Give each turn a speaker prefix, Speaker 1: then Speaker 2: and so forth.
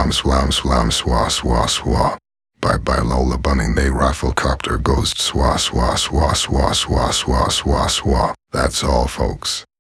Speaker 1: swam swam swa swa swa. Bye bye Lola Bunny, they Rafflecopter Ghost swa swa swa swa swa swa swa swa. That's all folks.